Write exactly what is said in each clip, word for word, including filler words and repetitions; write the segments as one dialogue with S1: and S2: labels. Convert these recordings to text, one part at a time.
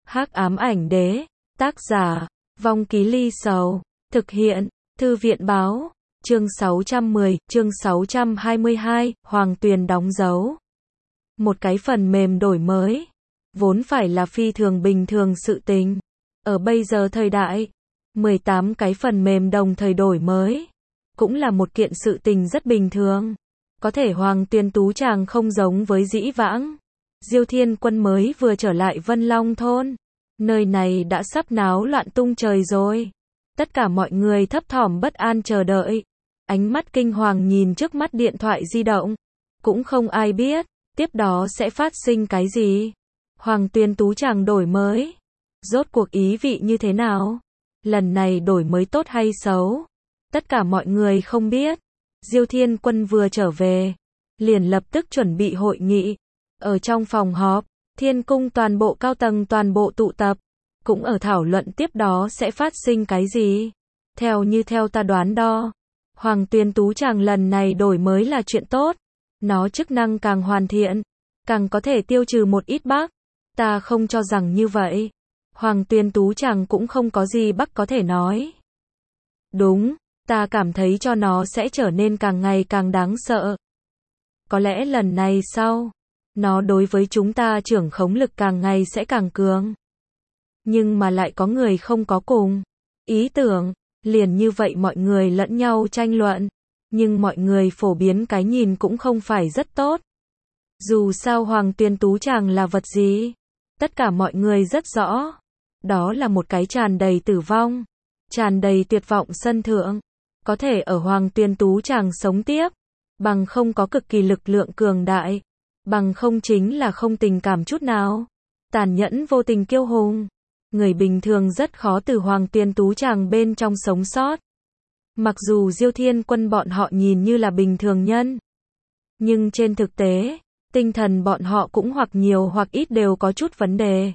S1: Hắc ám ảnh đế, tác giả, Vong Ký Ly Sầu, thực hiện, Thư viện báo, chương sáu trăm mười, chương sáu trăm hai mươi hai, Hoàng Tuyền đóng dấu. Một cái phần mềm đổi mới, vốn phải là phi thường bình thường sự tình. Ở bây giờ thời đại, mười tám cái phần mềm đồng thời đổi mới, cũng là một kiện sự tình rất bình thường. Có thể Hoàng Tuyền tú chàng không giống với dĩ vãng. Diêu Thiên Quân mới vừa trở lại Vân Long thôn. Nơi này đã sắp náo loạn tung trời rồi. Tất cả mọi người thấp thỏm bất an chờ đợi. Ánh mắt kinh hoàng nhìn trước mắt điện thoại di động. Cũng không ai biết, tiếp đó sẽ phát sinh cái gì. Hoàng Tuyền tú chàng đổi mới. Rốt cuộc ý vị như thế nào? Lần này đổi mới tốt hay xấu? Tất cả mọi người không biết. Diêu Thiên Quân vừa trở về, liền lập tức chuẩn bị hội nghị. Ở trong phòng họp, Thiên Cung toàn bộ cao tầng toàn bộ tụ tập, cũng ở thảo luận tiếp đó sẽ phát sinh cái gì. Theo như theo ta đoán đo, Hoàng Tuyền tú chàng lần này đổi mới là chuyện tốt. Nó chức năng càng hoàn thiện, càng có thể tiêu trừ một ít bug. Ta không cho rằng như vậy. Hoàng Tuyền tú chàng cũng không có gì bug có thể nói. Đúng, ta cảm thấy cho nó sẽ trở nên càng ngày càng đáng sợ. Có lẽ lần này sau, nó đối với chúng ta trưởng khống lực càng ngày sẽ càng cường. Nhưng mà lại có người không có cùng ý tưởng, liền như vậy mọi người lẫn nhau tranh luận. Nhưng mọi người phổ biến cái nhìn cũng không phải rất tốt. Dù sao Hoàng Tuyền tú chàng là vật gì, tất cả mọi người rất rõ. Đó là một cái tràn đầy tử vong, tràn đầy tuyệt vọng sân thượng. Có thể ở Hoàng Tuyền tú chàng sống tiếp, bằng không có cực kỳ lực lượng cường đại, bằng không chính là không tình cảm chút nào, tàn nhẫn vô tình kiêu hùng. Người bình thường rất khó từ Hoàng Tuyền tú chàng bên trong sống sót. Mặc dù Diêu Thiên Quân bọn họ nhìn như là bình thường nhân, nhưng trên thực tế, tinh thần bọn họ cũng hoặc nhiều hoặc ít đều có chút vấn đề.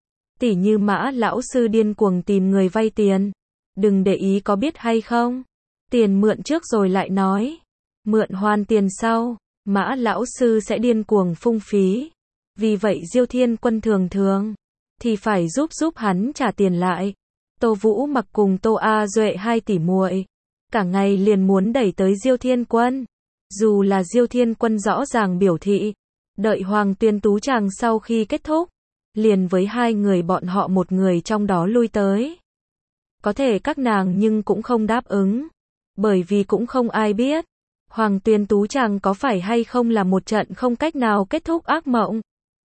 S1: Tỉ như Mã lão sư điên cuồng tìm người vay tiền. Đừng để ý có biết hay không. Tiền mượn trước rồi lại nói. Mượn hoàn tiền sau, Mã lão sư sẽ điên cuồng phung phí. Vì vậy Diêu Thiên Quân thường thường thì phải giúp giúp hắn trả tiền lại. Tô Vũ Mặc cùng Tô A Duệ hai tỷ muội, cả ngày liền muốn đẩy tới Diêu Thiên Quân. Dù là Diêu Thiên Quân rõ ràng biểu thị, đợi Hoàng Tuyền tú chàng sau khi kết thúc, liền với hai người bọn họ một người trong đó lui tới. Có thể các nàng nhưng cũng không đáp ứng, bởi vì cũng không ai biết, Hoàng Tuyền tú chàng có phải hay không là một trận không cách nào kết thúc ác mộng.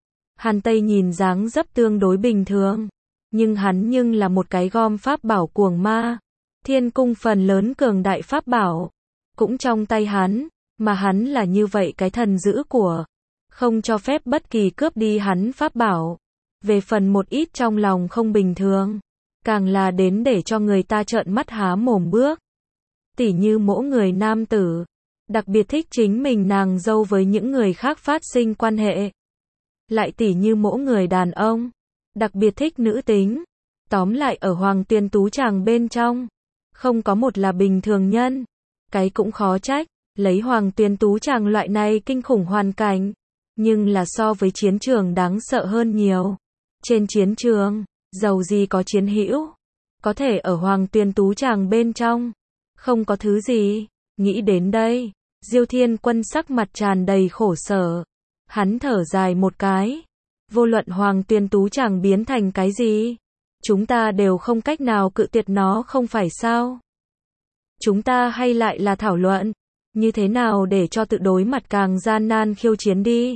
S1: Hàn Tây nhìn dáng dấp tương đối bình thường, nhưng hắn nhưng là một cái gom pháp bảo cuồng ma. Thiên Cung phần lớn cường đại pháp bảo, cũng trong tay hắn, mà hắn là như vậy cái thần giữ của, không cho phép bất kỳ cướp đi hắn pháp bảo. Về phần một ít trong lòng không bình thường, càng là đến để cho người ta trợn mắt há mồm bước. Tỉ như mỗi người nam tử, đặc biệt thích chính mình nàng dâu với những người khác phát sinh quan hệ. Lại tỉ như mỗi người đàn ông, đặc biệt thích nữ tính. Tóm lại ở Hoàng Tuyền tú chàng bên trong, không có một là bình thường nhân. Cái cũng khó trách, lấy Hoàng Tuyền tú chàng loại này kinh khủng hoàn cảnh, nhưng là so với chiến trường đáng sợ hơn nhiều. Trên chiến trường, dầu gì có chiến hữu, có thể ở Hoàng Tuyền tú chàng bên trong, không có thứ gì. Nghĩ đến đây, Diêu Thiên Quân sắc mặt tràn đầy khổ sở. Hắn thở dài một cái. Vô luận Hoàng Tuyền tú chàng biến thành cái gì, chúng ta đều không cách nào cự tuyệt nó không phải sao. Chúng ta hay lại là thảo luận, như thế nào để cho tự đối mặt càng gian nan khiêu chiến đi.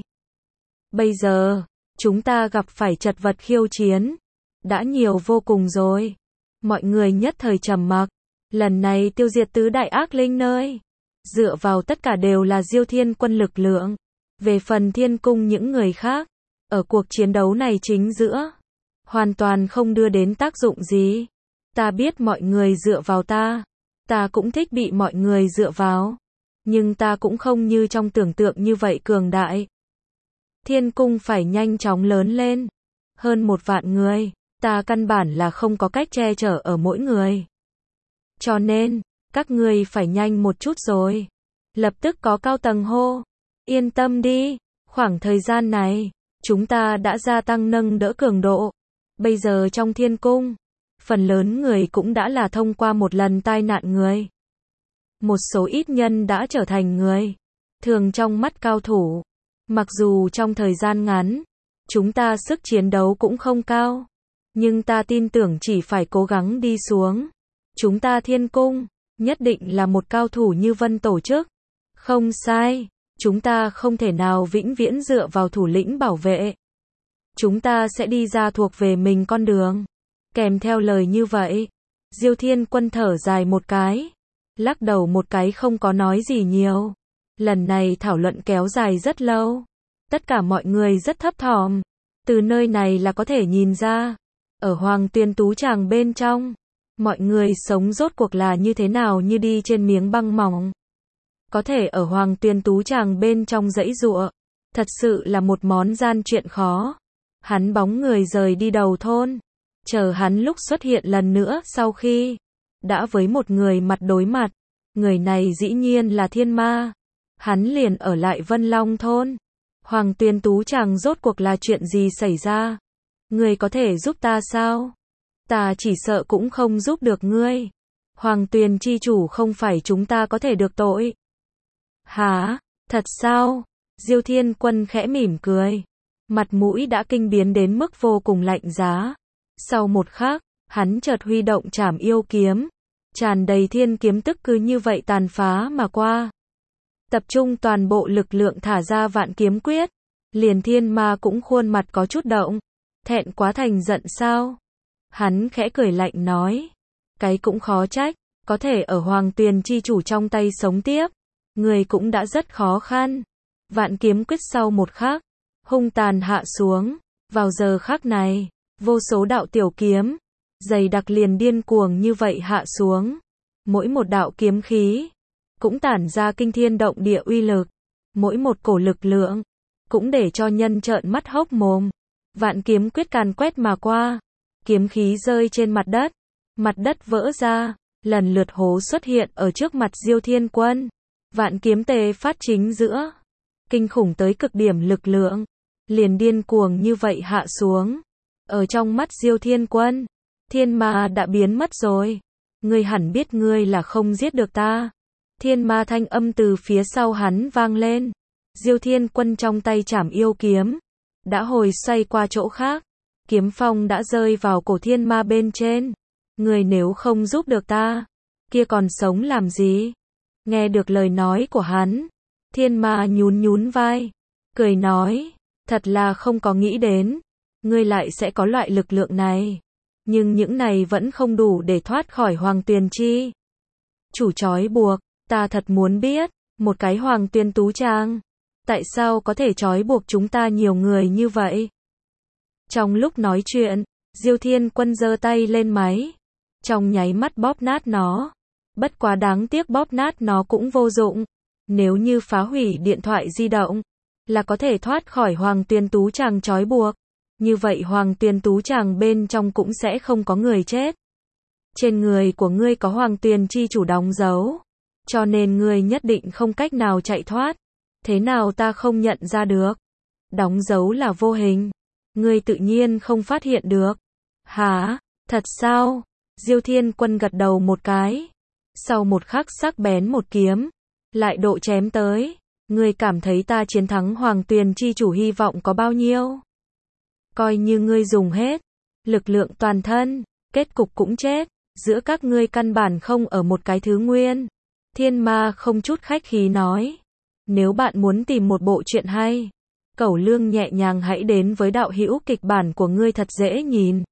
S1: Bây giờ, chúng ta gặp phải chật vật khiêu chiến, đã nhiều vô cùng rồi. Mọi người nhất thời trầm mặc. Lần này tiêu diệt tứ đại ác linh nơi, dựa vào tất cả đều là Diêu Thiên Quân lực lượng. Về phần Thiên Cung những người khác, ở cuộc chiến đấu này chính giữa, hoàn toàn không đưa đến tác dụng gì. Ta biết mọi người dựa vào ta, ta cũng thích bị mọi người dựa vào, nhưng ta cũng không như trong tưởng tượng như vậy cường đại. Thiên Cung phải nhanh chóng lớn lên, hơn một vạn người, ta căn bản là không có cách che chở ở mỗi người. Cho nên, các ngươi phải nhanh một chút rồi. Lập tức có cao tầng hô, yên tâm đi, khoảng thời gian này, chúng ta đã gia tăng nâng đỡ cường độ. Bây giờ trong thiên cung, phần lớn người cũng đã là thông qua một lần tai nạn người. Một số ít nhân đã trở thành người thường trong mắt cao thủ. Mặc dù trong thời gian ngắn, chúng ta sức chiến đấu cũng không cao, nhưng ta tin tưởng chỉ phải cố gắng đi xuống. Chúng ta thiên cung, nhất định là một cao thủ như Vân tổ chức. Không sai, chúng ta không thể nào vĩnh viễn dựa vào thủ lĩnh bảo vệ. Chúng ta sẽ đi ra thuộc về mình con đường. Kèm theo lời như vậy, Diêu Thiên Quân thở dài một cái, lắc đầu một cái không có nói gì nhiều. Lần này thảo luận kéo dài rất lâu. Tất cả mọi người rất thấp thỏm. Từ nơi này là có thể nhìn ra, ở Hoàng Tuyền Tú Tràng bên trong, mọi người sống rốt cuộc là như thế nào, như đi trên miếng băng mỏng. Có thể ở Hoàng Tuyền Tú Tràng bên trong dãy dụa, thật sự là một món gian chuyện khó. Hắn bóng người rời đi đầu thôn, chờ hắn lúc xuất hiện lần nữa sau khi đã với một người mặt đối mặt. Người này dĩ nhiên là thiên ma. Hắn liền ở lại Vân Long thôn. Hoàng Tuyền Tú Tràng rốt cuộc là chuyện gì xảy ra? Ngươi có thể giúp ta sao? Ta chỉ sợ cũng không giúp được ngươi. Hoàng Tuyền chi chủ không phải chúng ta có thể được tội. Hả? Thật sao? Diêu Thiên Quân khẽ mỉm cười. Mặt mũi đã kinh biến đến mức vô cùng lạnh giá. Sau một khắc, hắn chợt huy động trảm yêu kiếm. Tràn đầy thiên kiếm tức cứ như vậy tàn phá mà qua. Tập trung toàn bộ lực lượng thả ra vạn kiếm quyết. Liền thiên ma cũng khuôn mặt có chút động. Thẹn quá thành giận sao? Hắn khẽ cười lạnh nói. Cái cũng khó trách. Có thể ở Hoàng Tuyền chi chủ trong tay sống tiếp. Người cũng đã rất khó khăn. Vạn kiếm quyết sau một khắc, hung tàn hạ xuống. Vào giờ khắc này, vô số đạo tiểu kiếm, dày đặc liền điên cuồng như vậy hạ xuống. Mỗi một đạo kiếm khí, cũng tản ra kinh thiên động địa uy lực. Mỗi một cổ lực lượng, cũng để cho nhân trợn mắt hốc mồm. Vạn kiếm quyết càn quét mà qua. Kiếm khí rơi trên mặt đất. Mặt đất vỡ ra, lần lượt hố xuất hiện ở trước mặt Diêu Thiên Quân. Vạn kiếm tề phát chính giữa. Kinh khủng tới cực điểm lực lượng. Liền điên cuồng như vậy hạ xuống. Ở trong mắt Diêu Thiên Quân, thiên ma đã biến mất rồi. Ngươi hẳn biết ngươi là không giết được ta. Thiên ma thanh âm từ phía sau hắn vang lên. Diêu Thiên Quân trong tay trảm yêu kiếm, đã hồi xoay qua chỗ khác. Kiếm phong đã rơi vào cổ thiên ma bên trên. Ngươi nếu không giúp được ta, kia còn sống làm gì? Nghe được lời nói của hắn, thiên ma nhún nhún vai, cười nói, thật là không có nghĩ đến, ngươi lại sẽ có loại lực lượng này. Nhưng những này vẫn không đủ để thoát khỏi Hoàng Tuyền chi chủ trói buộc. Ta thật muốn biết, một cái Hoàng Tuyền Tú Tràng, tại sao có thể trói buộc chúng ta nhiều người như vậy? Trong lúc nói chuyện, Diêu Thiên Quân giơ tay lên máy, trong nháy mắt bóp nát nó. Bất quá đáng tiếc bóp nát nó cũng vô dụng. Nếu như phá hủy điện thoại di động, là có thể thoát khỏi Hoàng Tuyền Tú Tràng trói buộc. Như vậy Hoàng Tuyền Tú Tràng bên trong cũng sẽ không có người chết. Trên người của ngươi có Hoàng Tuyền chi chủ đóng dấu, cho nên ngươi nhất định không cách nào chạy thoát. Thế nào ta không nhận ra được? Đóng dấu là vô hình, ngươi tự nhiên không phát hiện được. Hả? Thật sao? Diêu Thiên Quân gật đầu một cái. Sau một khắc sắc bén một kiếm, lại độ chém tới. Ngươi cảm thấy ta chiến thắng Hoàng Tuyền chi chủ hy vọng có bao nhiêu? Coi như ngươi dùng hết lực lượng toàn thân, kết cục cũng chết. Giữa các ngươi căn bản không ở một cái thứ nguyên. Thiên ma không chút khách khí nói. Nếu bạn muốn tìm một bộ truyện hay, Cẩu Lương nhẹ nhàng hãy đến với đạo hữu kịch bản của ngươi thật dễ nhìn.